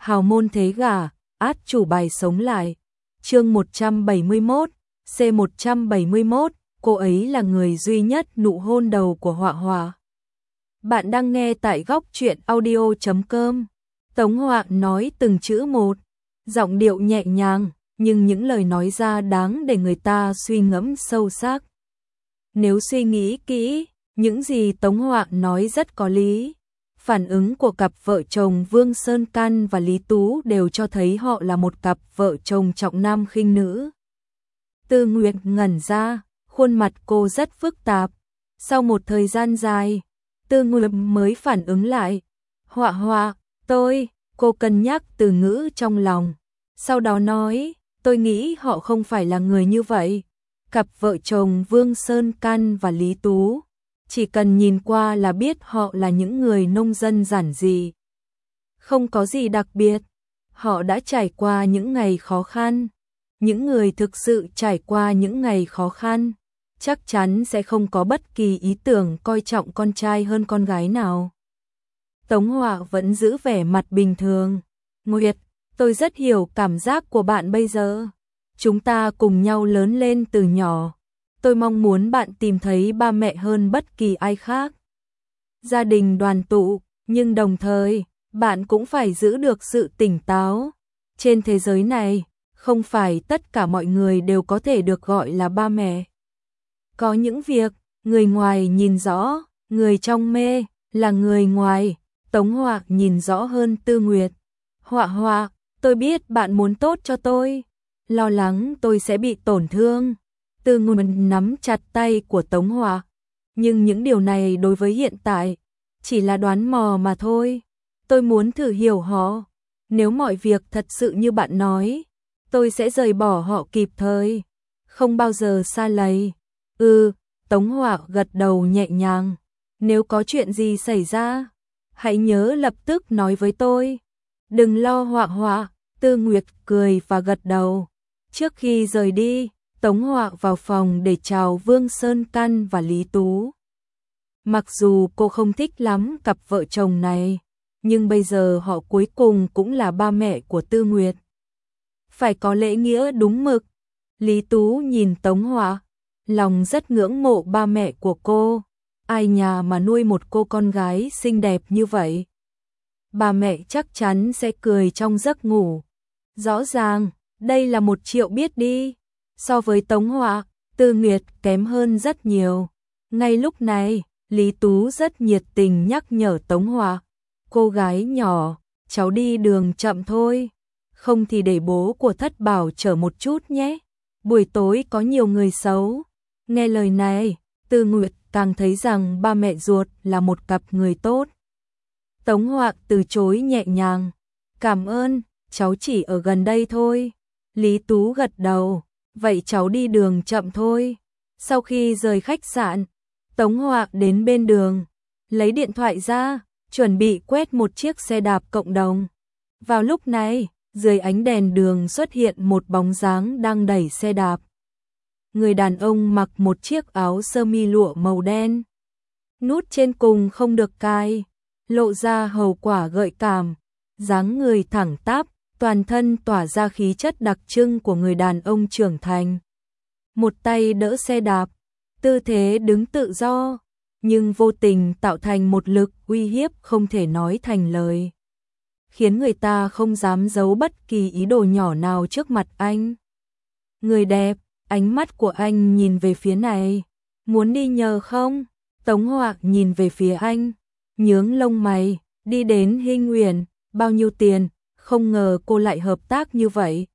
hào môn thế gả, át chủ bài sống lại. Chương 171, C171, cô ấy là người duy nhất nụ hôn đầu của Họa Họa. Bạn đang nghe tại góc truyện audio.com. Tống Họa nói từng chữ một, giọng điệu nhẹ nhàng, nhưng những lời nói ra đáng để người ta suy ngẫm sâu sắc. Nếu suy nghĩ kỹ, những gì Tống Họa nói rất có lý. Phản ứng của cặp vợ chồng Vương Sơn Căn và Lý Tú đều cho thấy họ là một cặp vợ chồng trọng nam khinh nữ. Tư Nguyệt ngẩn ra, khuôn mặt cô rất phức tạp. Sau một thời gian dài, Tư Nguyệt mới phản ứng lại. Họa Họa, cô cân nhắc từ ngữ trong lòng. Sau đó nói, tôi nghĩ họ không phải là người như vậy. Cặp vợ chồng Vương Sơn Căn và Lý Tú, chỉ cần nhìn qua là biết họ là những người nông dân giản dị. Không có gì đặc biệt, họ đã trải qua những ngày khó khăn. Những người thực sự trải qua những ngày khó khăn, chắc chắn sẽ không có bất kỳ ý tưởng coi trọng con trai hơn con gái nào. Tống Họa vẫn giữ vẻ mặt bình thường. Nguyệt, tôi rất hiểu cảm giác của bạn bây giờ. Chúng ta cùng nhau lớn lên từ nhỏ. Tôi mong muốn bạn tìm thấy ba mẹ hơn bất kỳ ai khác. Gia đình đoàn tụ, nhưng đồng thời, bạn cũng phải giữ được sự tỉnh táo. Trên thế giới này, không phải tất cả mọi người đều có thể được gọi là ba mẹ. Có những việc, người ngoài nhìn rõ, người trong mê, là người ngoài. Tống Họa nhìn rõ hơn Tư Nguyệt. Họa Họa, tôi biết bạn muốn tốt cho tôi. Lo lắng tôi sẽ bị tổn thương. Tư Nguyệt nắm chặt tay của Tống Họa. Nhưng những điều này đối với hiện tại, chỉ là đoán mò mà thôi. Tôi muốn thử hiểu họ. Nếu mọi việc thật sự như bạn nói, tôi sẽ rời bỏ họ kịp thời. Không bao giờ xa lầy. Tống Họa gật đầu nhẹ nhàng. Nếu có chuyện gì xảy ra, hãy nhớ lập tức nói với tôi. Đừng lo Họa Họa. Tư Nguyệt cười và gật đầu. Trước khi rời đi, Tống Họa vào phòng để chào Vương Sơn Căn và Lý Tú. Mặc dù cô không thích lắm cặp vợ chồng này, nhưng bây giờ họ cuối cùng cũng là ba mẹ của Tư Nguyệt. Phải có lễ nghĩa đúng mực. Lý Tú nhìn Tống Họa, lòng rất ngưỡng mộ ba mẹ của cô. Ai nhà mà nuôi một cô con gái xinh đẹp như vậy. Bà mẹ chắc chắn sẽ cười trong giấc ngủ. Rõ ràng, đây là 1 triệu biết đi. So với Tống Họa, Tư Nguyệt kém hơn rất nhiều. Ngay lúc này, Lý Tú rất nhiệt tình nhắc nhở Tống Họa. Cô gái nhỏ, cháu đi đường chậm thôi. Không thì để bố của Thất Bảo chở một chút nhé. Buổi tối có nhiều người xấu. Nghe lời này, Tư Nguyệt càng thấy rằng ba mẹ ruột là một cặp người tốt. Tống Họa từ chối nhẹ nhàng. Cảm ơn, cháu chỉ ở gần đây thôi. Lý Tú gật đầu. Vậy cháu đi đường chậm thôi. Sau khi rời khách sạn, Tống Họa đến bên đường, lấy điện thoại ra, chuẩn bị quét một chiếc xe đạp cộng đồng. Vào lúc này, dưới ánh đèn đường xuất hiện một bóng dáng đang đẩy xe đạp. Người đàn ông mặc một chiếc áo sơ mi lụa màu đen. Nút trên cùng không được cài, lộ ra hầu quả gợi cảm, dáng người thẳng tắp, toàn thân tỏa ra khí chất đặc trưng của người đàn ông trưởng thành. Một tay đỡ xe đạp, tư thế đứng tự do, nhưng vô tình tạo thành một lực uy hiếp không thể nói thành lời, khiến người ta không dám giấu bất kỳ ý đồ nhỏ nào trước mặt anh. Người đẹp, ánh mắt của anh nhìn về phía này. Muốn đi nhờ không? Tống Họa nhìn về phía anh, nhướng lông mày. Đi đến Hinh Uyển, bao nhiêu tiền? Không ngờ cô lại hợp tác như vậy.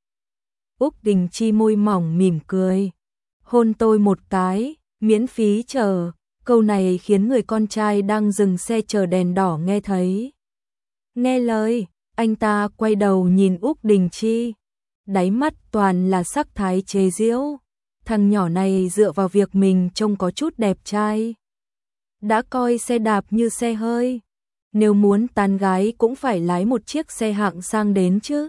Úc Đình Chi môi mỏng mỉm cười. Hôn tôi một cái, miễn phí chờ. Câu này khiến người con trai đang dừng xe chờ đèn đỏ nghe thấy. Nghe lời, anh ta quay đầu nhìn Úc Đình Chi. Đáy mắt toàn là sắc thái chế giễu. Thằng nhỏ này dựa vào việc mình trông có chút đẹp trai. Đã coi xe đạp như xe hơi. Nếu muốn tán gái cũng phải lái một chiếc xe hạng sang đến chứ.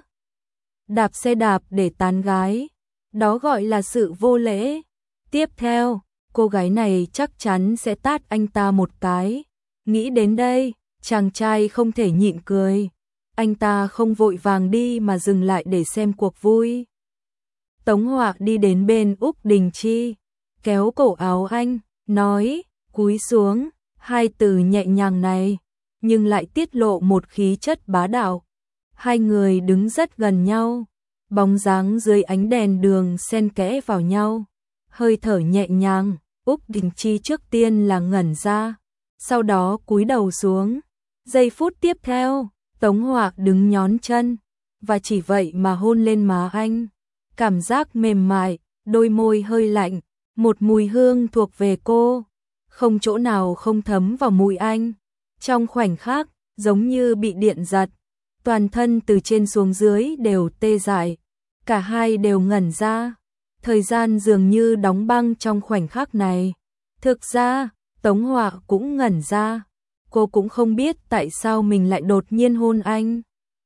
Đạp xe đạp để tán gái, đó gọi là sự vô lễ. Tiếp theo, cô gái này chắc chắn sẽ tát anh ta một cái. Nghĩ đến đây, chàng trai không thể nhịn cười. Anh ta không vội vàng đi mà dừng lại để xem cuộc vui. Tống Họa đi đến bên Úc Đình Chi, kéo cổ áo anh, nói, cúi xuống, hai từ nhẹ nhàng này, nhưng lại tiết lộ một khí chất bá đạo. Hai người đứng rất gần nhau, bóng dáng dưới ánh đèn đường xen kẽ vào nhau, hơi thở nhẹ nhàng. Úc Đình Chi trước tiên là ngẩn ra, sau đó cúi đầu xuống. Giây phút tiếp theo, Tống Họa đứng nhón chân, và chỉ vậy mà hôn lên má anh. Cảm giác mềm mại, đôi môi hơi lạnh, một mùi hương thuộc về cô, không chỗ nào không thấm vào mũi anh. Trong khoảnh khắc, giống như bị điện giật, toàn thân từ trên xuống dưới đều tê dại, cả hai đều ngẩn ra. Thời gian dường như đóng băng trong khoảnh khắc này. Thực ra, Tống Họa cũng ngẩn ra, cô cũng không biết tại sao mình lại đột nhiên hôn anh.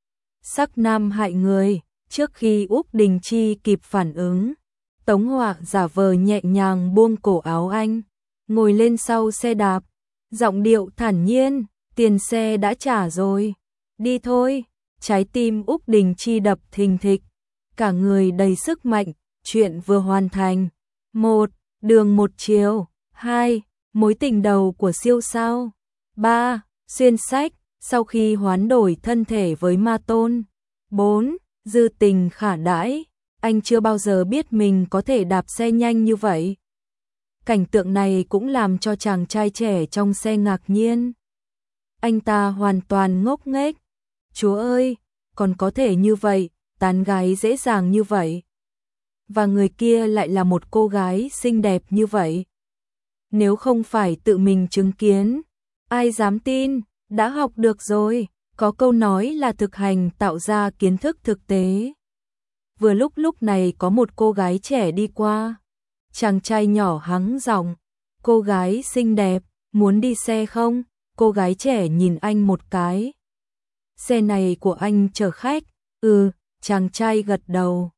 Sắc nam hại người, trước khi Úc Đình Chi kịp phản ứng, Tống Họa giả vờ nhẹ nhàng buông cổ áo anh, ngồi lên sau xe đạp, giọng điệu thản nhiên, tiền xe đã trả rồi, đi thôi. Trái tim Úc Đình Chi đập thình thịch, cả người đầy sức mạnh, chuyện vừa hoàn thành. 1. Đường một chiều. 2. Mối tình đầu của siêu sao. 3. Xuyên sách, sau khi hoán đổi thân thể với Ma Tôn. 4. Dư tình khả đãi, anh chưa bao giờ biết mình có thể đạp xe nhanh như vậy. Cảnh tượng này cũng làm cho chàng trai trẻ trong xe ngạc nhiên. Anh ta hoàn toàn ngốc nghếch. Chúa ơi, còn có thể như vậy, tán gái dễ dàng như vậy. Và người kia lại là một cô gái xinh đẹp như vậy. Nếu không phải tự mình chứng kiến, ai dám tin, đã học được rồi, có câu nói là thực hành tạo ra kiến thức thực tế. Vừa lúc này có một cô gái trẻ đi qua. Chàng trai nhỏ hắng giọng, cô gái xinh đẹp, muốn đi xe không? Cô gái trẻ nhìn anh một cái. Xe này của anh chở khách? Chàng trai gật đầu.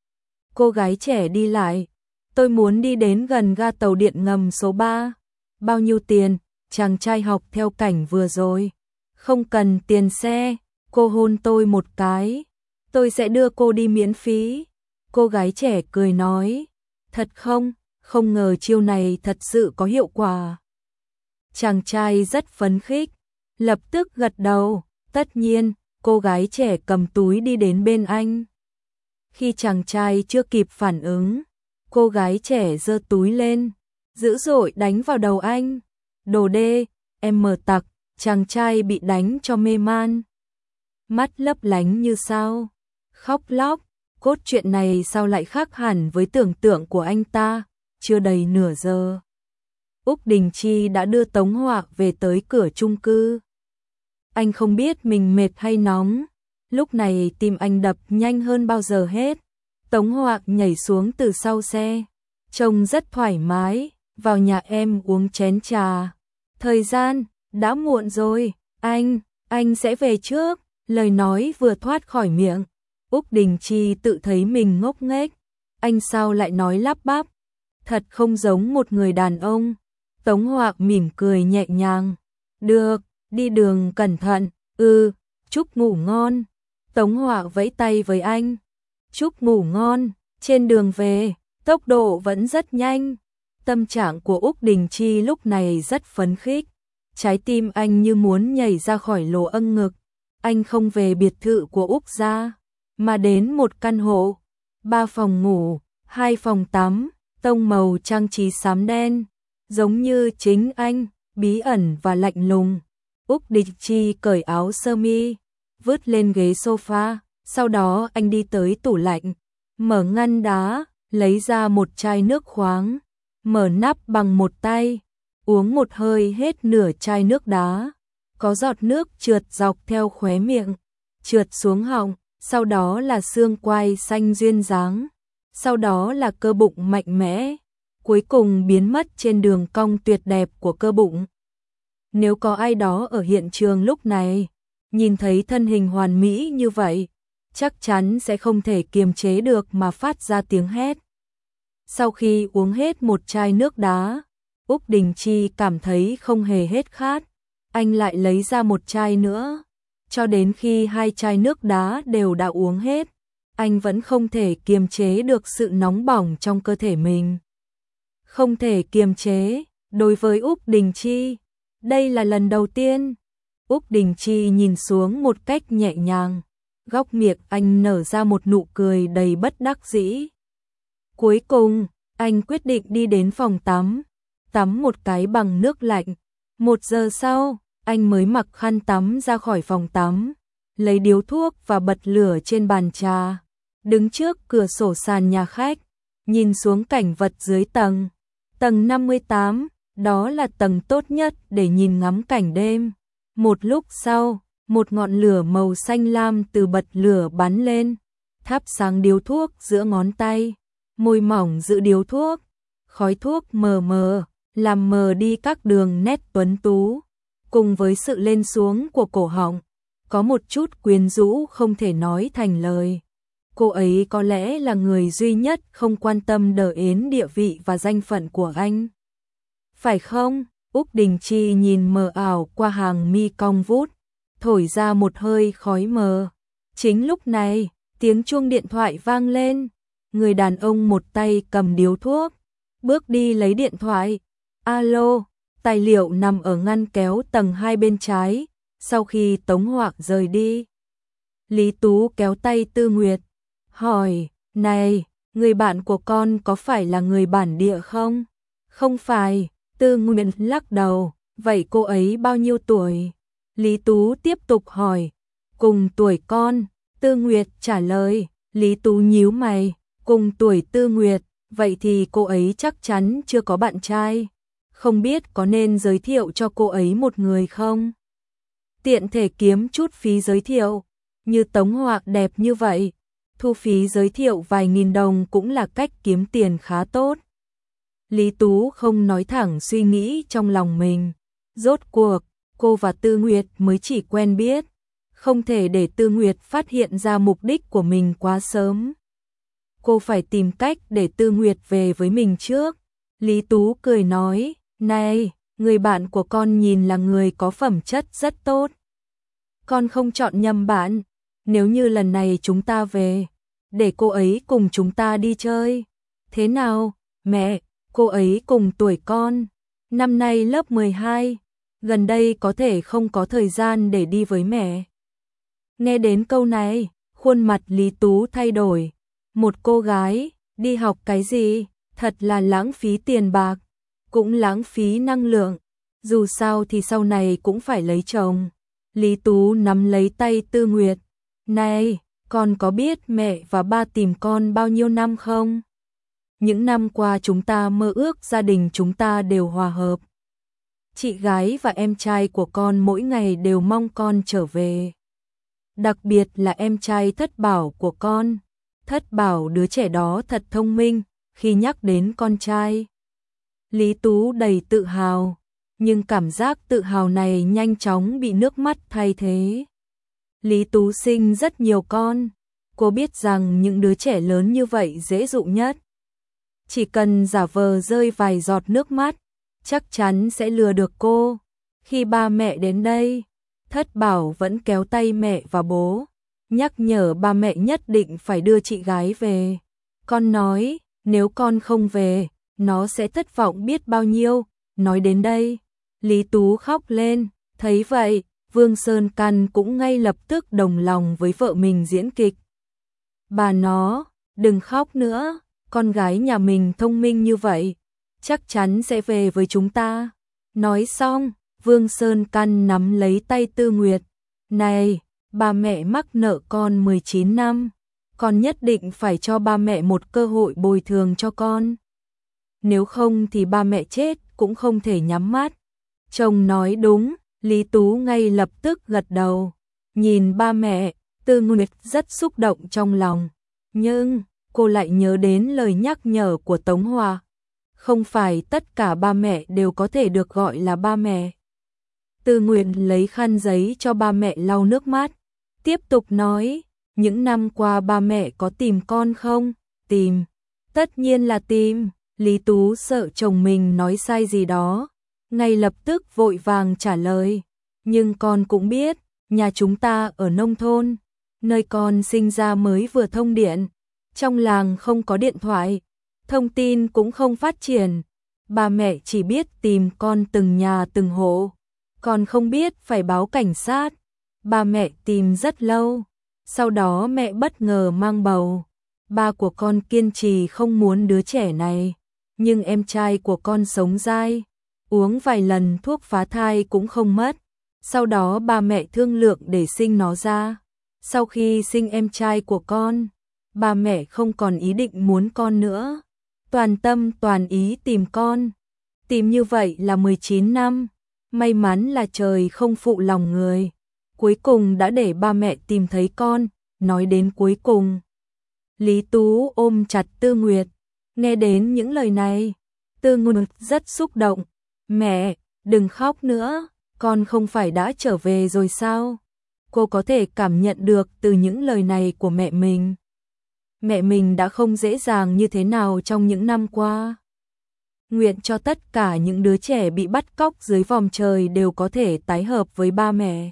Cô gái trẻ đi lại, tôi muốn đi đến gần ga tàu điện ngầm số 3. Bao nhiêu tiền? Chàng trai học theo cảnh vừa rồi. Không cần tiền xe, cô hôn tôi một cái, tôi sẽ đưa cô đi miễn phí. Cô gái trẻ cười nói, thật không? Không ngờ chiêu này thật sự có hiệu quả. Chàng trai rất phấn khích, lập tức gật đầu. Tất nhiên, cô gái trẻ cầm túi đi đến bên anh. Khi chàng trai chưa kịp phản ứng, cô gái trẻ giơ túi lên, dữ dội đánh vào đầu anh. Đồ đê, em mờ tặc, chàng trai bị đánh cho mê man. Mắt lấp lánh như sao, khóc lóc. Cốt truyện này sao lại khác hẳn với tưởng tượng của anh ta. Chưa đầy nửa giờ, Úc Đình Chi đã đưa Tống Họa về tới cửa chung cư. Anh không biết mình mệt hay nóng, lúc này tim anh đập nhanh hơn bao giờ hết. Tống Họa nhảy xuống từ sau xe, trông rất thoải mái, vào nhà em uống chén trà. Thời gian, đã muộn rồi, anh sẽ về trước. Lời nói vừa thoát khỏi miệng, Úc Đình Chi tự thấy mình ngốc nghếch. Anh sao lại nói lắp bắp, thật không giống một người đàn ông. Tống Họa mỉm cười nhẹ nhàng, được, đi đường cẩn thận. Chúc ngủ ngon. Tống Họa vẫy tay với anh, chúc ngủ ngon. Trên đường về, tốc độ vẫn rất nhanh. Tâm trạng của Úc Đình Chi lúc này rất phấn khích, trái tim anh như muốn nhảy ra khỏi lỗ âng ngực. Anh không về biệt thự của Úc gia, mà đến một căn hộ, 3 phòng ngủ, 2 phòng tắm, tông màu trang trí xám đen, giống như chính anh, bí ẩn và lạnh lùng. Úc Đình Chi cởi áo sơ mi, vứt lên ghế sofa, sau đó anh đi tới tủ lạnh, mở ngăn đá, lấy ra một chai nước khoáng, mở nắp bằng một tay, uống một hơi hết nửa chai nước đá. Có giọt nước trượt dọc theo khóe miệng, trượt xuống họng, sau đó là xương quai xanh duyên dáng, sau đó là cơ bụng mạnh mẽ, cuối cùng biến mất trên đường cong tuyệt đẹp của cơ bụng. Nếu có ai đó ở hiện trường lúc này, nhìn thấy thân hình hoàn mỹ như vậy, chắc chắn sẽ không thể kiềm chế được mà phát ra tiếng hét. Sau khi uống hết một chai nước đá, Úc Đình Chi cảm thấy không hề hết khát. Anh lại lấy ra một chai nữa. cho đến khi 2 chai nước đá đều đã uống hết, anh vẫn không thể kiềm chế được sự nóng bỏng trong cơ thể mình. Không thể kiềm chế, đối với Úc Đình Chi, đây là lần đầu tiên. Úc Đình Chi nhìn xuống một cách nhẹ nhàng, góc miệng anh nở ra một nụ cười đầy bất đắc dĩ. Cuối cùng, anh quyết định đi đến phòng tắm một cái bằng nước lạnh. 1 giờ sau, anh mới mặc khăn tắm ra khỏi phòng tắm, lấy điếu thuốc và bật lửa trên bàn trà, đứng trước cửa sổ sàn nhà khách, nhìn xuống cảnh vật dưới tầng 58, đó là tầng tốt nhất để nhìn ngắm cảnh đêm. Một lúc sau, một ngọn lửa màu xanh lam từ bật lửa bắn lên, thắp sáng điếu thuốc giữa ngón tay, môi mỏng giữ điếu thuốc, khói thuốc mờ mờ, làm mờ đi các đường nét tuấn tú, cùng với sự lên xuống của cổ họng, có một chút quyến rũ không thể nói thành lời. Cô ấy có lẽ là người duy nhất không quan tâm đến địa vị và danh phận của anh. Phải không? Úc Đình Chi nhìn mờ ảo qua hàng mi cong vút, thổi ra một hơi khói mờ. Chính lúc này, tiếng chuông điện thoại vang lên. Người đàn ông một tay cầm điếu thuốc, bước đi lấy điện thoại. Alo, tài liệu nằm ở ngăn kéo tầng 2 bên trái, sau khi Tống Hoạc rời đi. Lý Tú kéo tay Tư Nguyệt, hỏi, này, người bạn của con có phải là người bản địa không? Không phải, Tư Nguyệt lắc đầu, vậy cô ấy bao nhiêu tuổi? Lý Tú tiếp tục hỏi, cùng tuổi con, Tư Nguyệt trả lời. Lý Tú nhíu mày, cùng tuổi Tư Nguyệt, vậy thì cô ấy chắc chắn chưa có bạn trai. Không biết có nên giới thiệu cho cô ấy một người không? Tiện thể kiếm chút phí giới thiệu, như Tống Hoạc đẹp như vậy, thu phí giới thiệu vài nghìn đồng cũng là cách kiếm tiền khá tốt. Lý Tú không nói thẳng suy nghĩ trong lòng mình. Rốt cuộc, cô và Tư Nguyệt mới chỉ quen biết, không thể để Tư Nguyệt phát hiện ra mục đích của mình quá sớm. Cô phải tìm cách để Tư Nguyệt về với mình trước. Lý Tú cười nói, này, người bạn của con nhìn là người có phẩm chất rất tốt. Con không chọn nhầm bạn, nếu như lần này chúng ta về, để cô ấy cùng chúng ta đi chơi. Thế nào, mẹ, cô ấy cùng tuổi con, năm nay lớp 12, gần đây có thể không có thời gian để đi với mẹ. Nghe đến câu này, khuôn mặt Lý Tú thay đổi. Một cô gái, đi học cái gì, thật là lãng phí tiền bạc, cũng lãng phí năng lượng, dù sao thì sau này cũng phải lấy chồng. Lý Tú nắm lấy tay Tư Nguyệt, này, con có biết mẹ và ba tìm con bao nhiêu năm không? Những năm qua chúng ta mơ ước gia đình chúng ta đều hòa hợp. Chị gái và em trai của con mỗi ngày đều mong con trở về. Đặc biệt là em trai Thất Bảo của con. Thất Bảo đứa trẻ đó thật thông minh, khi nhắc đến con trai. Lý Tú đầy tự hào, nhưng cảm giác tự hào này nhanh chóng bị nước mắt thay thế. Lý Tú sinh rất nhiều con, cô biết rằng những đứa trẻ lớn như vậy dễ dụ nhất. Chỉ cần giả vờ rơi vài giọt nước mắt, chắc chắn sẽ lừa được cô. Khi ba mẹ đến đây, Thất Bảo vẫn kéo tay mẹ và bố, nhắc nhở ba mẹ nhất định phải đưa chị gái về. Con nói, nếu con không về, nó sẽ thất vọng biết bao nhiêu. Nói đến đây, Lý Tú khóc lên, thấy vậy, Vương Sơn Căn cũng ngay lập tức đồng lòng với vợ mình diễn kịch. Bà nó, đừng khóc nữa, con gái nhà mình thông minh như vậy, chắc chắn sẽ về với chúng ta. Nói xong, Vương Sơn Căn nắm lấy tay Tư Nguyệt, này, ba mẹ mắc nợ con 19 năm, con nhất định phải cho ba mẹ một cơ hội bồi thường cho con. Nếu không thì ba mẹ chết cũng không thể nhắm mắt. Chồng nói đúng, Lý Tú ngay lập tức gật đầu. Nhìn ba mẹ, Tư Nguyệt rất xúc động trong lòng. Nhưng, cô lại nhớ đến lời nhắc nhở của Tống Hòa. Không phải tất cả ba mẹ đều có thể được gọi là ba mẹ. Tư Nguyệt lấy khăn giấy cho ba mẹ lau nước mắt. Tiếp tục nói, những năm qua ba mẹ có tìm con không? Tìm. Tất nhiên là tìm. Lý Tú sợ chồng mình nói sai gì đó, ngay lập tức vội vàng trả lời. Nhưng con cũng biết, nhà chúng ta ở nông thôn, nơi con sinh ra mới vừa thông điện, trong làng không có điện thoại, thông tin cũng không phát triển, ba mẹ chỉ biết tìm con từng nhà từng hộ, còn không biết phải báo cảnh sát. Ba mẹ tìm rất lâu, sau đó mẹ bất ngờ mang bầu. Ba của con kiên trì không muốn đứa trẻ này, nhưng em trai của con sống dai, uống vài lần thuốc phá thai cũng không mất. Sau đó ba mẹ thương lượng để sinh nó ra. Sau khi sinh em trai của con, ba mẹ không còn ý định muốn con nữa, toàn tâm toàn ý tìm con. Tìm như vậy là 19 năm, may mắn là trời không phụ lòng người. Cuối cùng đã để ba mẹ tìm thấy con. Nói đến cuối cùng, Lý Tú ôm chặt Tư Nguyệt. Nghe đến những lời này, Tư Nguyệt rất xúc động. Mẹ, đừng khóc nữa, con không phải đã trở về rồi sao? Cô có thể cảm nhận được từ những lời này của mẹ mình. Mẹ mình đã không dễ dàng như thế nào trong những năm qua. Nguyện cho tất cả những đứa trẻ bị bắt cóc dưới vòm trời đều có thể tái hợp với ba mẹ.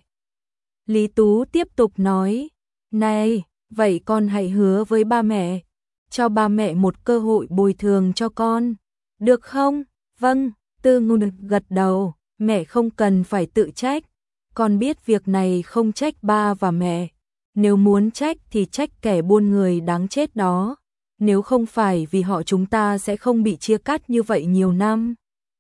Lý Tú tiếp tục nói, này, vậy con hãy hứa với ba mẹ, cho ba mẹ một cơ hội bồi thường cho con, được không? Vâng, Tư Nguyệt gật đầu, mẹ không cần phải tự trách, con biết việc này không trách ba và mẹ, nếu muốn trách thì trách kẻ buôn người đáng chết đó, nếu không phải vì họ chúng ta sẽ không bị chia cắt như vậy nhiều năm.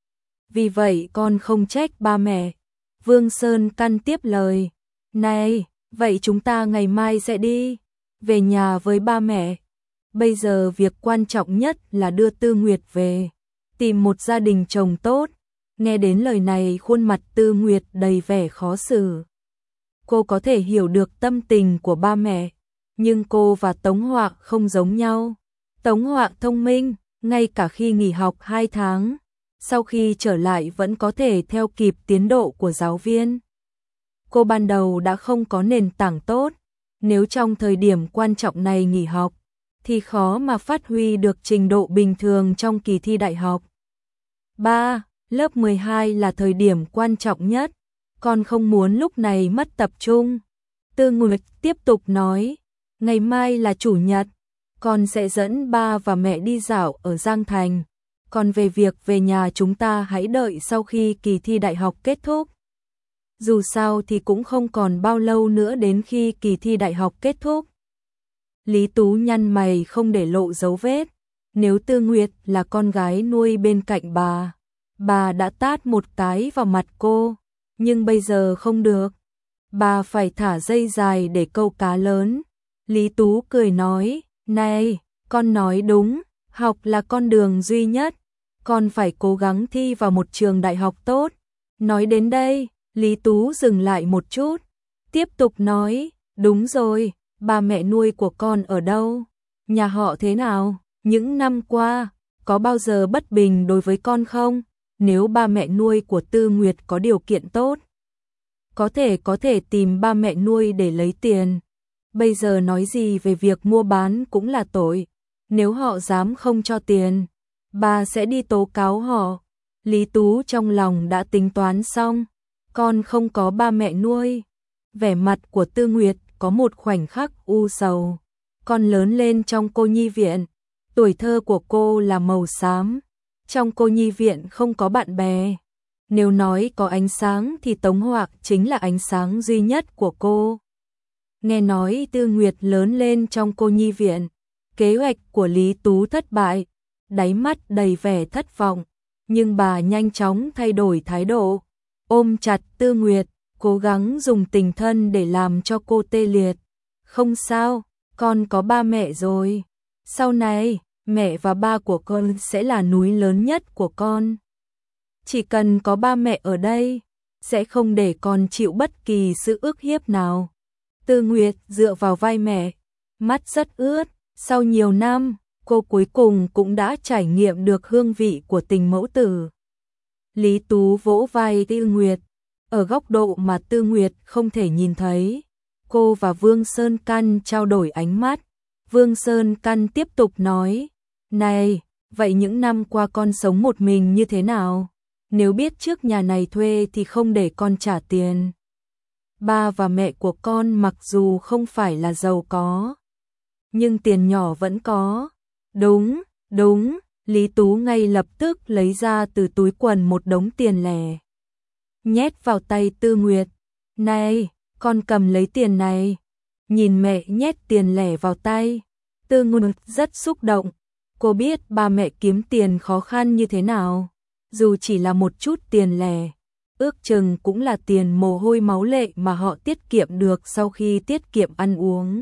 Vì vậy con không trách ba mẹ. Vương Sơn Căn tiếp lời, này, vậy chúng ta ngày mai sẽ đi về nhà với ba mẹ. Bây giờ việc quan trọng nhất là đưa Tư Nguyệt về, tìm một gia đình chồng tốt. Nghe đến lời này khuôn mặt Tư Nguyệt đầy vẻ khó xử. Cô có thể hiểu được tâm tình của ba mẹ, nhưng cô và Tống Họa không giống nhau. Tống Họa thông minh, ngay cả khi nghỉ học 2 tháng, sau khi trở lại vẫn có thể theo kịp tiến độ của giáo viên. Cô ban đầu đã không có nền tảng tốt, nếu trong thời điểm quan trọng này nghỉ học, thì khó mà phát huy được trình độ bình thường trong kỳ thi đại học. 3. Lớp 12 là thời điểm quan trọng nhất, con không muốn lúc này mất tập trung. Tư Nguyệt tiếp tục nói, ngày mai là chủ nhật, con sẽ dẫn ba và mẹ đi dạo ở Giang Thành, còn về việc về nhà chúng ta hãy đợi sau khi kỳ thi đại học kết thúc. Dù sao thì cũng không còn bao lâu nữa đến khi kỳ thi đại học kết thúc. Lý Tú nhăn mày không để lộ dấu vết. Nếu Tư Nguyệt là con gái nuôi bên cạnh bà đã tát một cái vào mặt cô, nhưng bây giờ không được. Bà phải thả dây dài để câu cá lớn. Lý Tú cười nói, này, con nói đúng, học là con đường duy nhất, con phải cố gắng thi vào một trường đại học tốt. Nói đến đây, Lý Tú dừng lại một chút, tiếp tục nói, đúng rồi, ba mẹ nuôi của con ở đâu? Nhà họ thế nào? Những năm qua, có bao giờ bất bình đối với con không? Nếu ba mẹ nuôi của Tư Nguyệt có điều kiện tốt, có thể tìm ba mẹ nuôi để lấy tiền. Bây giờ nói gì về việc mua bán cũng là tội. Nếu họ dám không cho tiền, bà sẽ đi tố cáo họ. Lý Tú trong lòng đã tính toán xong, con không có ba mẹ nuôi. Vẻ mặt của Tư Nguyệt có một khoảnh khắc u sầu. Con lớn lên trong cô nhi viện, tuổi thơ của cô là màu xám. Trong cô nhi viện không có bạn bè. Nếu nói có ánh sáng thì Tống Họa chính là ánh sáng duy nhất của cô. Nghe nói Tư Nguyệt lớn lên trong cô nhi viện, kế hoạch của Lý Tú thất bại, đáy mắt đầy vẻ thất vọng, nhưng bà nhanh chóng thay đổi thái độ, ôm chặt Tư Nguyệt, cố gắng dùng tình thân để làm cho cô tê liệt. Không sao, con có ba mẹ rồi. Sau này, mẹ và ba của con sẽ là núi lớn nhất của con. Chỉ cần có ba mẹ ở đây, sẽ không để con chịu bất kỳ sự ức hiếp nào. Tư Nguyệt dựa vào vai mẹ, mắt rất ướt. Sau nhiều năm, cô cuối cùng cũng đã trải nghiệm được hương vị của tình mẫu tử. Lý Tú vỗ vai Tư Nguyệt, ở góc độ mà Tư Nguyệt không thể nhìn thấy. Cô và Vương Sơn Căn trao đổi ánh mắt. Vương Sơn Căn tiếp tục nói, này, vậy những năm qua con sống một mình như thế nào? Nếu biết trước nhà này thuê thì không để con trả tiền. ba và mẹ của con mặc dù không phải là giàu có, nhưng tiền nhỏ vẫn có. Đúng, đúng, Lý Tú ngay lập tức lấy ra từ túi quần một đống tiền lẻ, nhét vào tay Tư Nguyệt. Này, con cầm lấy tiền này. Nhìn mẹ nhét tiền lẻ vào tay, Tư Nguyệt rất xúc động. Cô biết ba mẹ kiếm tiền khó khăn như thế nào, dù chỉ là một chút tiền lẻ, ước chừng cũng là tiền mồ hôi máu lệ mà họ tiết kiệm được sau khi tiết kiệm ăn uống.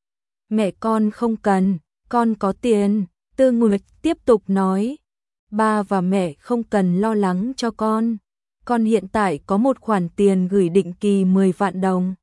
Mẹ con không cần, con có tiền, Tư Nguyệt tiếp tục nói. Ba và mẹ không cần lo lắng cho con. Con hiện tại có một khoản tiền gửi định kỳ 10 vạn đồng.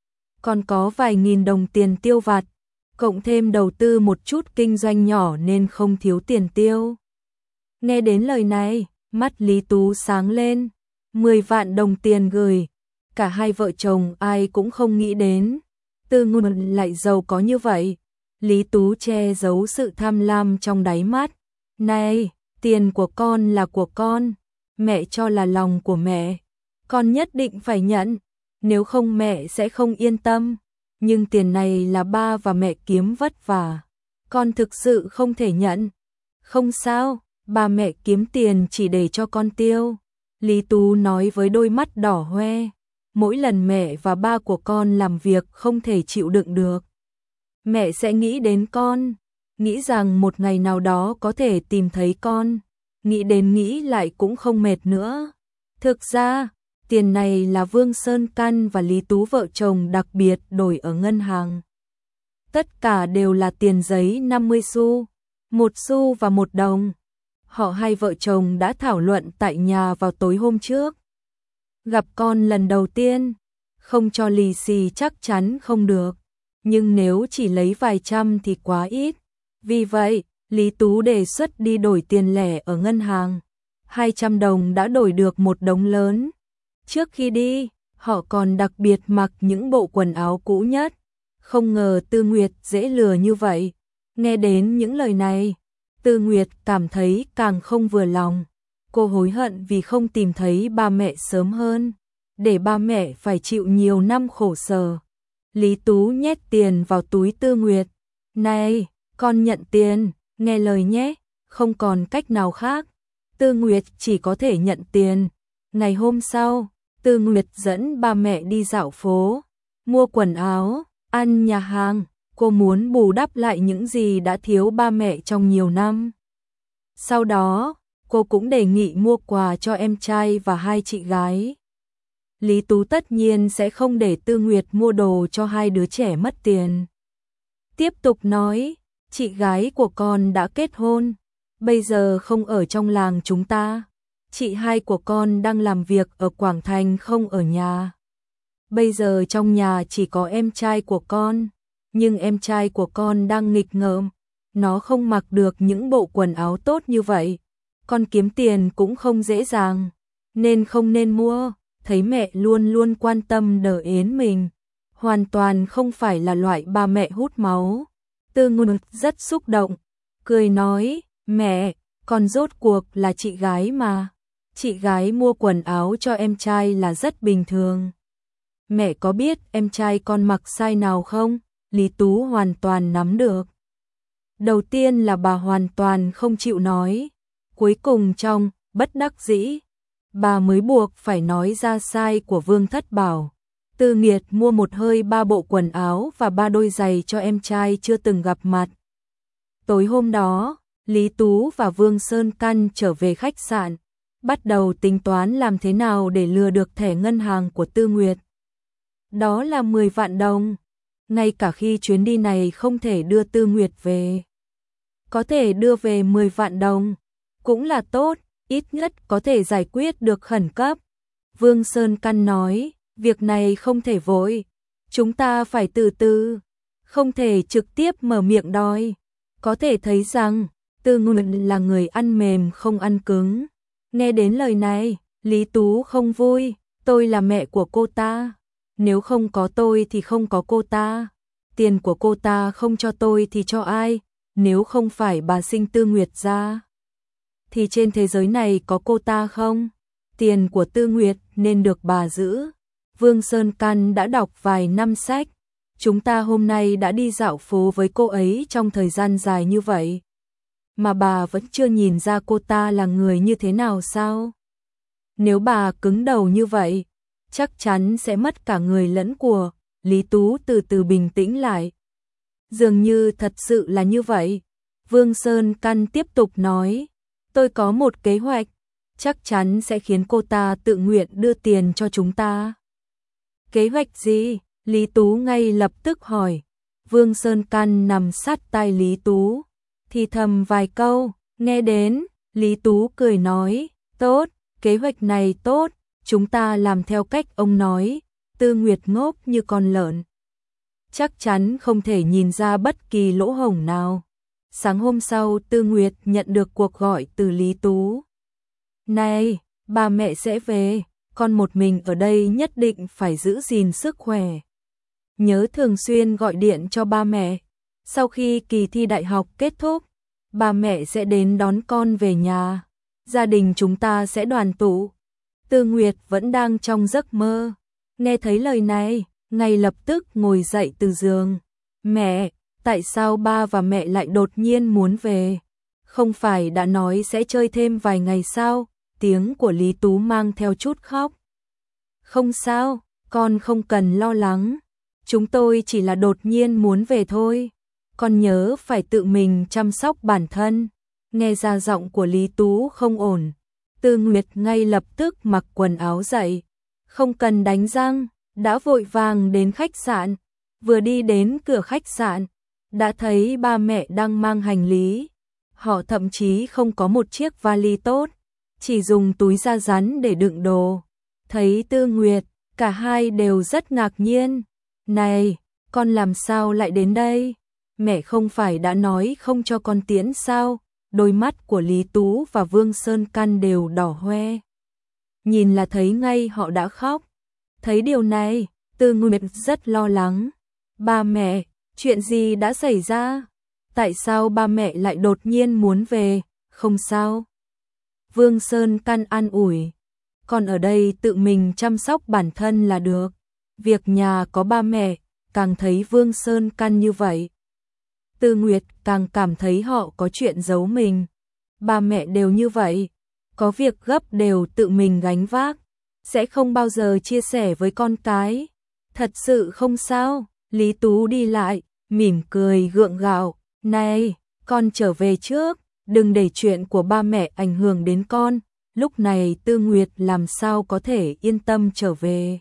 Con có vài nghìn đồng tiền tiêu vặt, cộng thêm đầu tư một chút kinh doanh nhỏ nên không thiếu tiền tiêu. Nghe đến lời này, mắt Lý Tú sáng lên. 10 vạn đồng tiền gửi, cả hai vợ chồng ai cũng không nghĩ đến Tư Nguyệt lại giàu có như vậy. Lý Tú che giấu sự tham lam trong đáy mắt. Này, tiền của con là của con, mẹ cho là lòng của mẹ, con nhất định phải nhận, nếu không mẹ sẽ không yên tâm. Nhưng tiền này là ba và mẹ kiếm vất vả, con thực sự không thể nhận. Không sao, ba mẹ kiếm tiền chỉ để cho con tiêu, Lý Tú nói với đôi mắt đỏ hoe. Mỗi lần mẹ và ba của con làm việc không thể chịu đựng được, mẹ sẽ nghĩ đến con, nghĩ rằng một ngày nào đó có thể tìm thấy con, nghĩ đến nghĩ lại cũng không mệt nữa. Thực ra, tiền này là Vương Sơn Căn và Lý Tú vợ chồng đặc biệt đổi ở ngân hàng. Tất cả đều là tiền giấy 50 xu, 1 xu và 1 đồng. Họ hai vợ chồng đã thảo luận tại nhà vào tối hôm trước. Gặp con lần đầu tiên, không cho lì xì chắc chắn không được, nhưng nếu chỉ lấy vài trăm thì quá ít. Vì vậy, Lý Tú đề xuất đi đổi tiền lẻ ở ngân hàng. 200 đồng đã đổi được một đống lớn. Trước khi đi, họ còn đặc biệt mặc những bộ quần áo cũ nhất. Không ngờ Tư Nguyệt dễ lừa như vậy. Nghe đến những lời này, Tư Nguyệt cảm thấy càng không vừa lòng. Cô hối hận vì không tìm thấy ba mẹ sớm hơn, để ba mẹ phải chịu nhiều năm khổ sở. Lý Tú nhét tiền vào túi Tư Nguyệt. Này, con nhận tiền, nghe lời nhé, không còn cách nào khác. Tư Nguyệt chỉ có thể nhận tiền. Ngày hôm sau, Tư Nguyệt dẫn ba mẹ đi dạo phố, mua quần áo, ăn nhà hàng. Cô muốn bù đắp lại những gì đã thiếu ba mẹ trong nhiều năm. Sau đó, cô cũng đề nghị mua quà cho em trai và hai chị gái. Lý Tú tất nhiên sẽ không để Tư Nguyệt mua đồ cho hai đứa trẻ mất tiền. Tiếp tục nói, chị gái của con đã kết hôn, bây giờ không ở trong làng chúng ta. Chị hai của con đang làm việc ở Quảng Thành không ở nhà. Bây giờ trong nhà chỉ có em trai của con, nhưng em trai của con đang nghịch ngợm, nó không mặc được những bộ quần áo tốt như vậy. Con kiếm tiền cũng không dễ dàng, nên không nên mua. Thấy mẹ luôn luôn quan tâm đỡ ến mình, hoàn toàn không phải là loại ba mẹ hút máu. Tư Nguyệt rất xúc động, cười nói, mẹ, con rốt cuộc là chị gái mà. Chị gái mua quần áo cho em trai là rất bình thường. Mẹ có biết em trai con mặc size nào không? Lý Tú hoàn toàn nắm được. Đầu tiên là bà hoàn toàn không chịu nói. Cuối cùng trong bất đắc dĩ, bà mới buộc phải nói ra size của Vương Thất Bảo. Tư Nguyệt mua một hơi 3 bộ quần áo và 3 đôi giày cho em trai chưa từng gặp mặt. Tối hôm đó, Lý Tú và Vương Sơn Căn trở về khách sạn, bắt đầu tính toán làm thế nào để lừa được thẻ ngân hàng của Tư Nguyệt. Đó là 10 vạn đồng. Ngay cả khi chuyến đi này không thể đưa Tư Nguyệt về, có thể đưa về 10 vạn đồng cũng là tốt, ít nhất có thể giải quyết được khẩn cấp. Vương Sơn Căn nói, việc này không thể vội, chúng ta phải từ từ, không thể trực tiếp mở miệng đòi. Có thể thấy rằng, Tư Nguyệt là người ăn mềm không ăn cứng. Nghe đến lời này, Lý Tú không vui, tôi là mẹ của cô ta. Nếu không có tôi thì không có cô ta. Tiền của cô ta không cho tôi thì cho ai? Nếu không phải bà sinh Tư Nguyệt ra, thì trên thế giới này có cô ta không? Tiền của Tư Nguyệt nên được bà giữ. Vương Sơn Căn đã đọc vài năm sách. Chúng ta hôm nay đã đi dạo phố với cô ấy trong thời gian dài như vậy. Mà bà vẫn chưa nhìn ra cô ta là người như thế nào sao? Nếu bà cứng đầu như vậy, chắc chắn sẽ mất cả người lẫn của. Lý Tú từ từ bình tĩnh lại. Dường như thật sự là như vậy. Vương Sơn Căn tiếp tục nói, tôi có một kế hoạch, chắc chắn sẽ khiến cô ta tự nguyện đưa tiền cho chúng ta. Kế hoạch gì? Lý Tú ngay lập tức hỏi. Vương Sơn Căn nằm sát tai Lý Tú, thì thầm vài câu, nghe đến, Lý Tú cười nói, tốt, kế hoạch này tốt, chúng ta làm theo cách ông nói. Tư Nguyệt ngốc như con lợn, chắc chắn không thể nhìn ra bất kỳ lỗ hổng nào. Sáng hôm sau Tư Nguyệt nhận được cuộc gọi từ Lý Tú. Này, bà mẹ sẽ về, con một mình ở đây nhất định phải giữ gìn sức khỏe. Nhớ thường xuyên gọi điện cho ba mẹ. Sau khi kỳ thi đại học kết thúc, ba mẹ sẽ đến đón con về nhà. Gia đình chúng ta sẽ đoàn tụ. Tư Nguyệt vẫn đang trong giấc mơ. Nghe thấy lời này, ngay lập tức ngồi dậy từ giường. Mẹ, tại sao ba và mẹ lại đột nhiên muốn về? Không phải đã nói sẽ chơi thêm vài ngày sao? Tiếng của Lý Tú mang theo chút khóc. Không sao, con không cần lo lắng. Chúng tôi chỉ là đột nhiên muốn về thôi. Con nhớ phải tự mình chăm sóc bản thân. Nghe ra giọng của Lý Tú không ổn. Tư Nguyệt ngay lập tức mặc quần áo dậy. Không cần đánh răng, đã vội vàng đến khách sạn. Vừa đi đến cửa khách sạn, đã thấy ba mẹ đang mang hành lý. Họ thậm chí không có một chiếc vali tốt, chỉ dùng túi da rắn để đựng đồ. Thấy Tư Nguyệt, cả hai đều rất ngạc nhiên. Này, con làm sao lại đến đây? Mẹ không phải đã nói không cho con tiễn sao? Đôi mắt của Lý Tú và Vương Sơn Căn đều đỏ hoe. Nhìn là thấy ngay họ đã khóc. Thấy điều này, Tư Nguyệt rất lo lắng. Ba mẹ, chuyện gì đã xảy ra? Tại sao ba mẹ lại đột nhiên muốn về? Không sao. Vương Sơn Căn an ủi. Con ở đây tự mình chăm sóc bản thân là được. Việc nhà có ba mẹ, càng thấy Vương Sơn Căn như vậy. Tư Nguyệt càng cảm thấy họ có chuyện giấu mình. Ba mẹ đều như vậy, có việc gấp đều tự mình gánh vác, sẽ không bao giờ chia sẻ với con cái. Thật sự không sao. Lý Tú đi lại, mỉm cười gượng gạo. Này, con trở về trước, đừng để chuyện của ba mẹ ảnh hưởng đến con. Lúc này Tư Nguyệt làm sao có thể yên tâm trở về.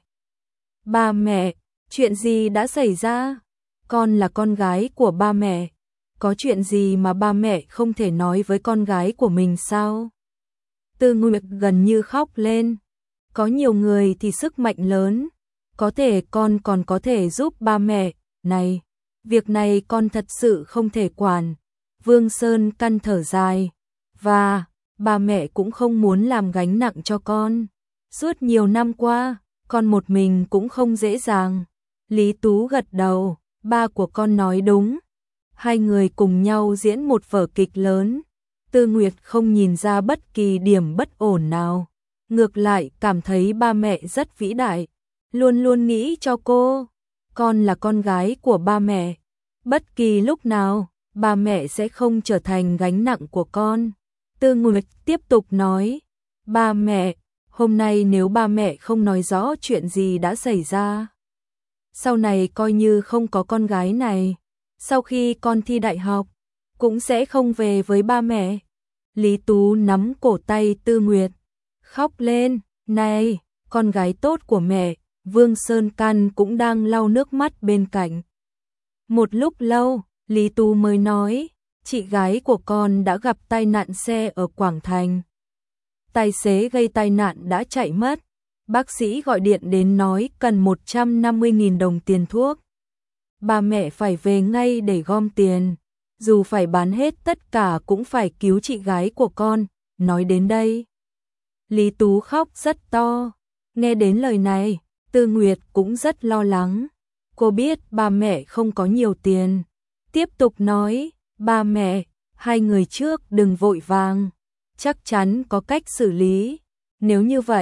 Ba mẹ, chuyện gì đã xảy ra? Con là con gái của ba mẹ. Có chuyện gì mà ba mẹ không thể nói với con gái của mình sao? Tư Nguyệt gần như khóc lên. Có nhiều người thì sức mạnh lớn. Có thể con còn có thể giúp ba mẹ. Này, việc này con thật sự không thể quản. Vương Sơn Căn thở dài. Và ba mẹ cũng không muốn làm gánh nặng cho con. Suốt nhiều năm qua, con một mình cũng không dễ dàng. Lý Tú gật đầu. Ba của con nói đúng. Hai người cùng nhau diễn một vở kịch lớn. Tư Nguyệt không nhìn ra bất kỳ điểm bất ổn nào. Ngược lại cảm thấy ba mẹ rất vĩ đại. Luôn luôn nghĩ cho cô. Con là con gái của ba mẹ. Bất kỳ lúc nào, ba mẹ sẽ không trở thành gánh nặng của con. Tư Nguyệt tiếp tục nói. Ba mẹ, hôm nay nếu ba mẹ không nói rõ chuyện gì đã xảy ra, sau này coi như không có con gái này. Sau khi con thi đại học, cũng sẽ không về với ba mẹ. Lý Tú nắm cổ tay Tư Nguyệt, khóc lên. Này, con gái tốt của mẹ. Vương Sơn Căn cũng đang lau nước mắt bên cạnh. Một lúc lâu, Lý Tú mới nói, chị gái của con đã gặp tai nạn xe ở Quảng Thành. Tài xế gây tai nạn đã chạy mất. Bác sĩ gọi điện đến nói cần 150.000 đồng tiền thuốc. Ba mẹ phải về ngay để gom tiền. Dù phải bán hết tất cả cũng phải cứu chị gái của con. Nói đến đây, Lý Tú khóc rất to. Nghe đến lời này, Tư Nguyệt cũng rất lo lắng. Cô biết ba mẹ không có nhiều tiền. Tiếp tục nói, ba mẹ, hai người trước đừng vội vàng. Chắc chắn có cách xử lý. Nếu như vậy,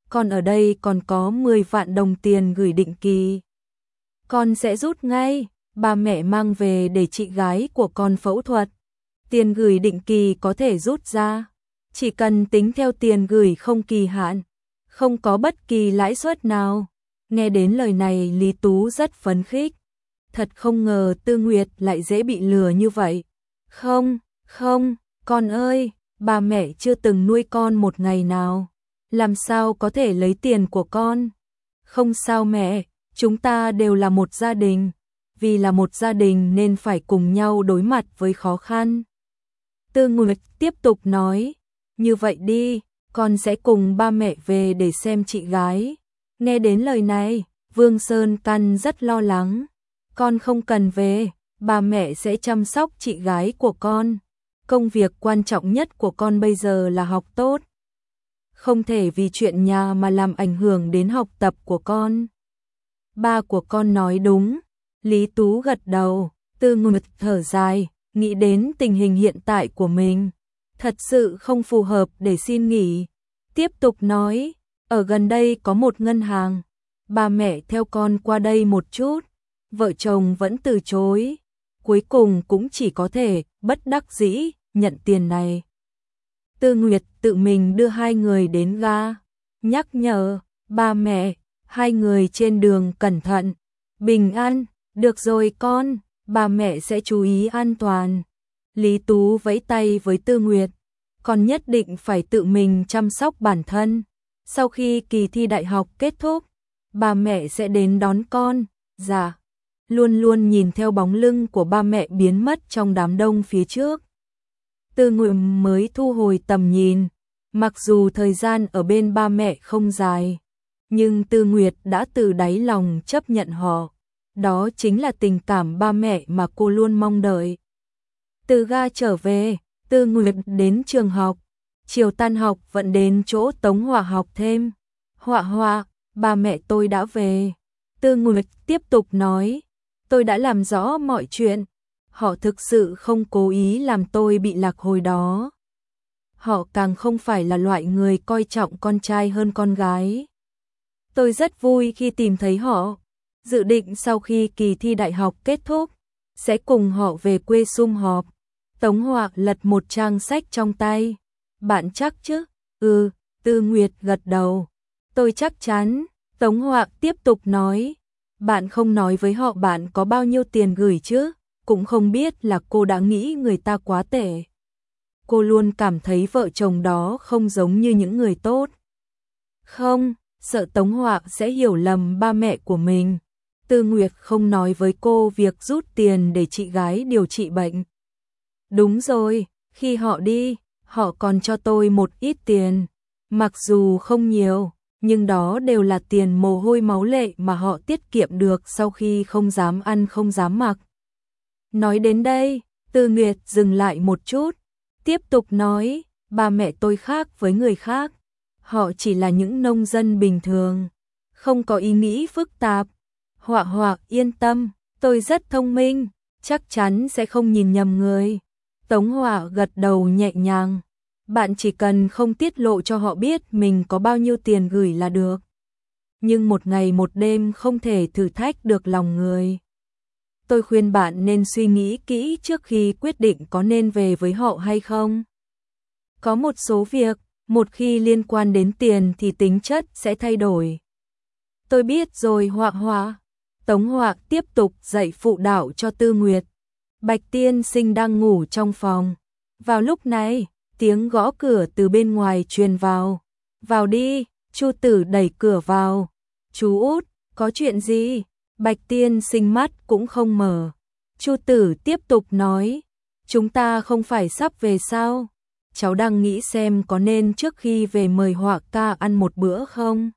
con ở đây còn có 10 vạn đồng tiền gửi định kỳ. Con sẽ rút ngay, ba mẹ mang về để chị gái của con phẫu thuật. Tiền gửi định kỳ có thể rút ra, chỉ cần tính theo tiền gửi không kỳ hạn, không có bất kỳ lãi suất nào. Nghe đến lời này Lý Tú rất phấn khích. Thật không ngờ Tư Nguyệt lại dễ bị lừa như vậy. Không, con ơi, ba mẹ chưa từng nuôi con một ngày nào. Làm sao có thể lấy tiền của con? Không sao mẹ, chúng ta đều là một gia đình. Vì là một gia đình nên phải cùng nhau đối mặt với khó khăn. Tư Nguyệt tiếp tục nói, như vậy đi, con sẽ cùng ba mẹ về để xem chị gái. Nghe đến lời này, Vương Sơn Căn rất lo lắng. Con không cần về, ba mẹ sẽ chăm sóc chị gái của con. Công việc quan trọng nhất của con bây giờ là học tốt. Không thể vì chuyện nhà mà làm ảnh hưởng đến học tập của con. Ba của con nói đúng. Lý Tú gật đầu, Tư Nguyệt thở dài, nghĩ đến tình hình hiện tại của mình. Thật sự không phù hợp để xin nghỉ. Tiếp tục nói, ở gần đây có một ngân hàng. Ba mẹ theo con qua đây một chút. Vợ chồng vẫn từ chối. Cuối cùng cũng chỉ có thể bất đắc dĩ nhận tiền này. Tư Nguyệt tự mình đưa hai người đến ga, nhắc nhở, ba mẹ, hai người trên đường cẩn thận, bình an, được rồi con, ba mẹ sẽ chú ý an toàn. Lý Tú vẫy tay với Tư Nguyệt, con nhất định phải tự mình chăm sóc bản thân. Sau khi kỳ thi đại học kết thúc, ba mẹ sẽ đến đón con. Dạ. Luôn luôn nhìn theo bóng lưng của ba mẹ biến mất trong đám đông phía trước. Tư Nguyệt mới thu hồi tầm nhìn, mặc dù thời gian ở bên ba mẹ không dài, nhưng Tư Nguyệt đã từ đáy lòng chấp nhận họ. Đó chính là tình cảm ba mẹ mà cô luôn mong đợi. Từ ga trở về, Tư Nguyệt đến trường học, chiều tan học vẫn đến chỗ Tống Họa học thêm. Họa, ba mẹ tôi đã về. Tư Nguyệt tiếp tục nói, tôi đã làm rõ mọi chuyện. Họ thực sự không cố ý làm tôi bị lạc hồi đó. Họ càng không phải là loại người coi trọng con trai hơn con gái. Tôi rất vui khi tìm thấy họ. Dự định sau khi kỳ thi đại học kết thúc, sẽ cùng họ về quê sum họp. Tống Họa lật một trang sách trong tay. Bạn chắc chứ? Ừ, Tư Nguyệt gật đầu. Tôi chắc chắn. Tống Họa tiếp tục nói. Bạn không nói với họ bạn có bao nhiêu tiền gửi chứ? Cũng không biết là cô đã nghĩ người ta quá tệ. Cô luôn cảm thấy vợ chồng đó không giống như những người tốt. Không, sợ Tống Họa sẽ hiểu lầm ba mẹ của mình. Tư Nguyệt không nói với cô việc rút tiền để chị gái điều trị bệnh. Đúng rồi, khi họ đi, họ còn cho tôi một ít tiền. Mặc dù không nhiều, nhưng đó đều là tiền mồ hôi máu lệ mà họ tiết kiệm được sau khi không dám ăn không dám mặc. Nói đến đây, Tư Nguyệt dừng lại một chút, tiếp tục nói, ba mẹ tôi khác với người khác. Họ chỉ là những nông dân bình thường, không có ý nghĩ phức tạp. Họa yên tâm, tôi rất thông minh, chắc chắn sẽ không nhìn nhầm người. Tống Họa gật đầu nhẹ nhàng. Bạn chỉ cần không tiết lộ cho họ biết mình có bao nhiêu tiền gửi là được. Nhưng một ngày một đêm không thể thử thách được lòng người. Tôi khuyên bạn nên suy nghĩ kỹ trước khi quyết định có nên về với họ hay không. Có một số việc, một khi liên quan đến tiền thì tính chất sẽ thay đổi. Tôi biết rồi Họa. Tống Họa tiếp tục dạy phụ đạo cho Tư Nguyệt. Bạch Tiên Sinh đang ngủ trong phòng. Vào lúc này, tiếng gõ cửa từ bên ngoài truyền vào. Vào đi, Chu Tử đẩy cửa vào. Chú Út, có chuyện gì? Bạch Tiên Sinh mắt cũng không mở. Chu Tử tiếp tục nói, chúng ta không phải sắp về sao? Cháu đang nghĩ xem có nên trước khi về mời Họa ca ăn một bữa không?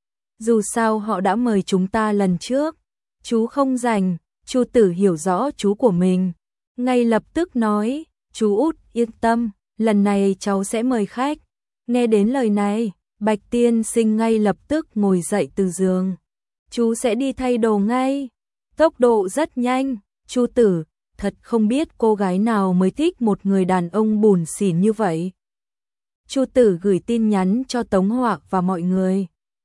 Dù sao họ đã mời chúng ta lần trước. Chú không rảnh. Chu Tử hiểu rõ chú của mình, ngay lập tức nói, chú Út yên tâm, lần này cháu sẽ mời khách. Nghe đến lời này, Bạch Tiên Sinh ngay lập tức ngồi dậy từ giường. Chú sẽ đi thay đồ ngay. Tốc độ rất nhanh. Chu Tử, thật không biết cô gái nào mới thích một người đàn ông bủn xỉn như vậy. Chu Tử gửi tin nhắn cho Tống Họa và mọi người.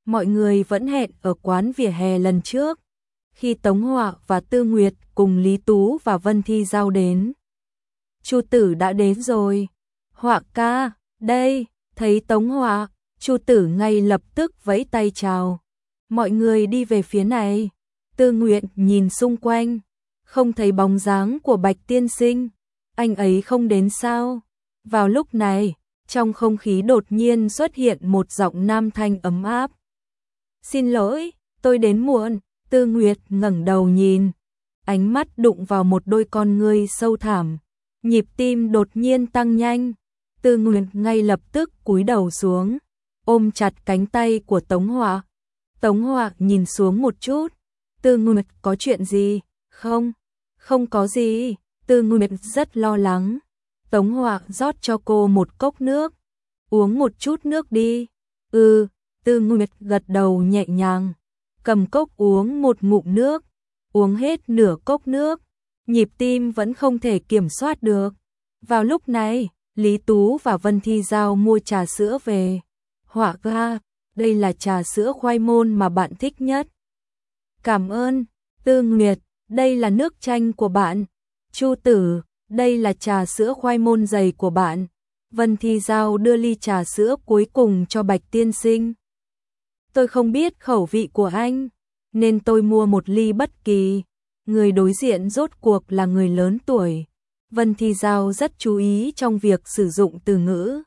mọi người vẫn hẹn ở quán vỉa hè lần trước, khi Tống Họa và Tư Nguyệt cùng Lý Tú và Vân Thi Giao đến. Chu Tử đã đến rồi. Họa ca, đây, thấy Tống Họa, Chu Tử ngay lập tức vẫy tay chào. Mọi người đi về phía này. Tư Nguyệt nhìn xung quanh, không thấy bóng dáng của Bạch tiên sinh. Anh ấy không đến sao? Vào lúc này, trong không khí đột nhiên xuất hiện một giọng nam thanh ấm áp. Xin lỗi, tôi đến muộn. Tư Nguyệt ngẩng đầu nhìn, ánh mắt đụng vào một đôi con ngươi sâu thẳm, nhịp tim đột nhiên tăng nhanh. Tư Nguyệt ngay lập tức cúi đầu xuống, ôm chặt cánh tay của Tống Họa. Tống Họa nhìn xuống một chút. Tư Nguyệt, có chuyện gì? Không, không có gì. Tư Nguyệt rất lo lắng. Tống Họa rót cho cô một cốc nước. Uống một chút nước đi. Ừ, Tư Nguyệt gật đầu nhẹ nhàng, cầm cốc uống một ngụm nước, uống hết nửa cốc nước, nhịp tim vẫn không thể kiểm soát được. Vào lúc này, Lý Tú và Vân Thi Giao mua trà sữa về. Họa ca, đây là trà sữa khoai môn mà bạn thích nhất. Cảm ơn. Tư Nguyệt, đây là nước chanh của bạn. Chu Tử, đây là trà sữa khoai môn dày của bạn. Vân Thi Giao đưa ly trà sữa cuối cùng cho Bạch tiên sinh. Tôi không biết khẩu vị của anh, nên tôi mua một ly bất kỳ. Người đối diện rốt cuộc là người lớn tuổi. Vân Thi Giao rất chú ý trong việc sử dụng từ ngữ.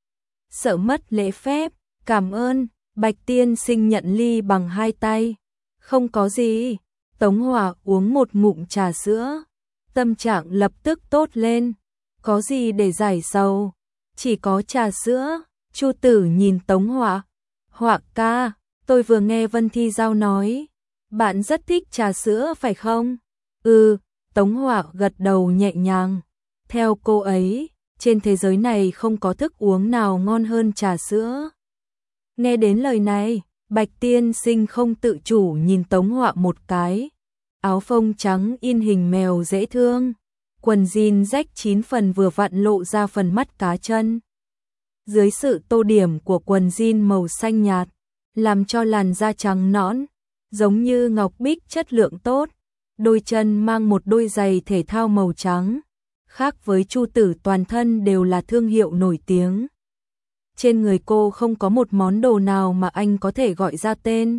Sợ mất lễ phép, cảm ơn. Bạch tiên sinh nhận ly bằng hai tay. Không có gì. Tống Họa uống một ngụm trà sữa, tâm trạng lập tức tốt lên. Có gì để giải sầu? Chỉ có trà sữa. Chu Tử nhìn Tống Họa. Họa ca, tôi vừa nghe Vân Thi Giao nói, bạn rất thích trà sữa phải không? Ừ, Tống Họa gật đầu nhẹ nhàng. Theo cô ấy, trên thế giới này không có thức uống nào ngon hơn trà sữa. Nghe đến lời này, Bạch tiên sinh không tự chủ nhìn Tống Họa một cái. Áo phông trắng in hình mèo dễ thương, quần jean rách 9 phần vừa vặn lộ ra phần mắt cá chân. Dưới sự tô điểm của quần jean màu xanh nhạt, làm cho làn da trắng nõn, giống như ngọc bích chất lượng tốt. Đôi chân mang một đôi giày thể thao màu trắng, khác với Chu Tử toàn thân đều là thương hiệu nổi tiếng. Trên người cô không có một món đồ nào mà anh có thể gọi ra tên.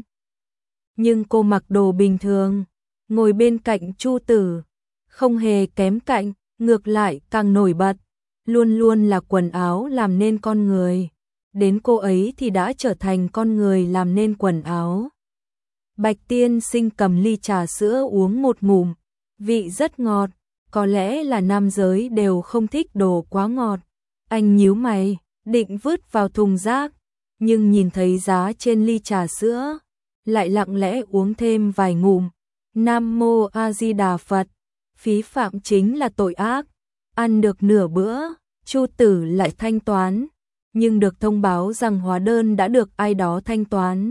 Nhưng cô mặc đồ bình thường, ngồi bên cạnh Chu Tử, không hề kém cạnh, ngược lại càng nổi bật. Luôn luôn là quần áo làm nên con người, đến cô ấy thì đã trở thành con người làm nên quần áo. Bạch tiên sinh cầm ly trà sữa uống một ngụm, vị rất ngọt, có lẽ là nam giới đều không thích đồ quá ngọt. Anh nhíu mày, định vứt vào thùng rác, nhưng nhìn thấy giá trên ly trà sữa, lại lặng lẽ uống thêm vài ngụm. Nam mô A Di Đà Phật, phí phạm chính là tội ác. Ăn được nửa bữa, Chu Tử lại thanh toán, nhưng được thông báo rằng hóa đơn đã được ai đó thanh toán.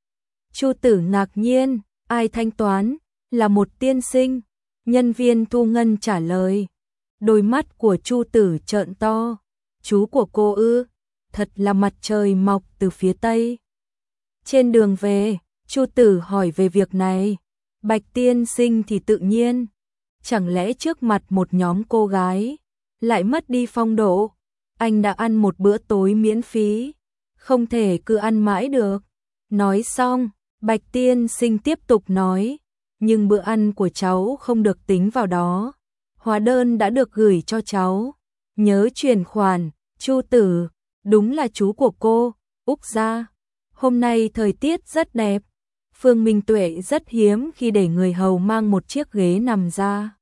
Chu Tử ngạc nhiên, ai thanh toán? Là một tiên sinh. Nhân viên thu ngân trả lời. Đôi mắt của Chu Tử trợn to. Chú của cô ư? Thật là mặt trời mọc từ phía tây. Trên đường về, Chu Tử hỏi về việc này. Bạch tiên sinh thì tự nhiên. Chẳng lẽ trước mặt một nhóm cô gái lại mất đi phong độ? Anh đã ăn một bữa tối miễn phí, không thể cứ ăn mãi được. Nói xong, Bạch tiên sinh tiếp tục nói, nhưng bữa ăn của cháu không được tính vào đó. Hóa đơn đã được gửi cho cháu. Nhớ chuyển khoản. Chu Tử, đúng là chú của cô, Úc gia. Hôm nay thời tiết rất đẹp. Phương Minh Tuệ rất hiếm khi để người hầu mang một chiếc ghế nằm ra.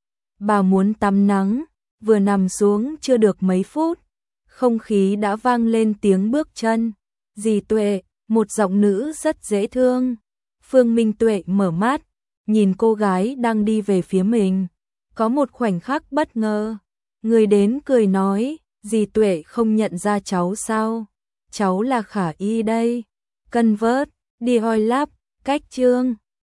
Bà muốn tắm nắng, vừa nằm xuống chưa được mấy phút, không khí đã vang lên tiếng bước chân. Dì Tuệ, một giọng nữ rất dễ thương. Phương Minh Tuệ mở mắt, nhìn cô gái đang đi về phía mình. Có một khoảnh khắc bất ngờ. Người đến cười nói, dì Tuệ không nhận ra cháu sao? Cháu là Khả Y đây. Convert, đi hoi lắp, cách chương.